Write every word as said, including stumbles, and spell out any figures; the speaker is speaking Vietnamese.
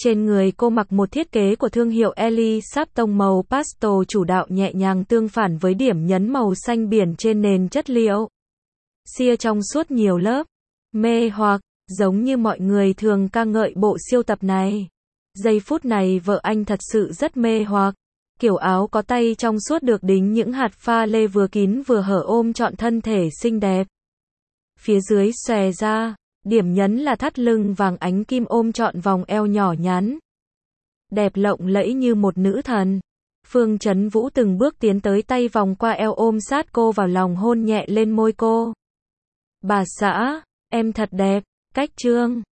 Trên người cô mặc một thiết kế của thương hiệu Elise tông màu pastel chủ đạo nhẹ nhàng tương phản với điểm nhấn màu xanh biển trên nền chất liệu sia trong suốt nhiều lớp. Mê hoặc, giống như mọi người thường ca ngợi bộ siêu tập này. Giây phút này vợ anh thật sự rất mê hoặc. Kiểu áo có tay trong suốt được đính những hạt pha lê vừa kín vừa hở ôm trọn thân thể xinh đẹp. Phía dưới xòe ra, điểm nhấn là thắt lưng vàng ánh kim ôm trọn vòng eo nhỏ nhắn. Đẹp lộng lẫy như một nữ thần. Phương Chấn Vũ từng bước tiến tới, tay vòng qua eo ôm sát cô vào lòng, hôn nhẹ lên môi cô. Bà xã, em thật đẹp. Cách Trương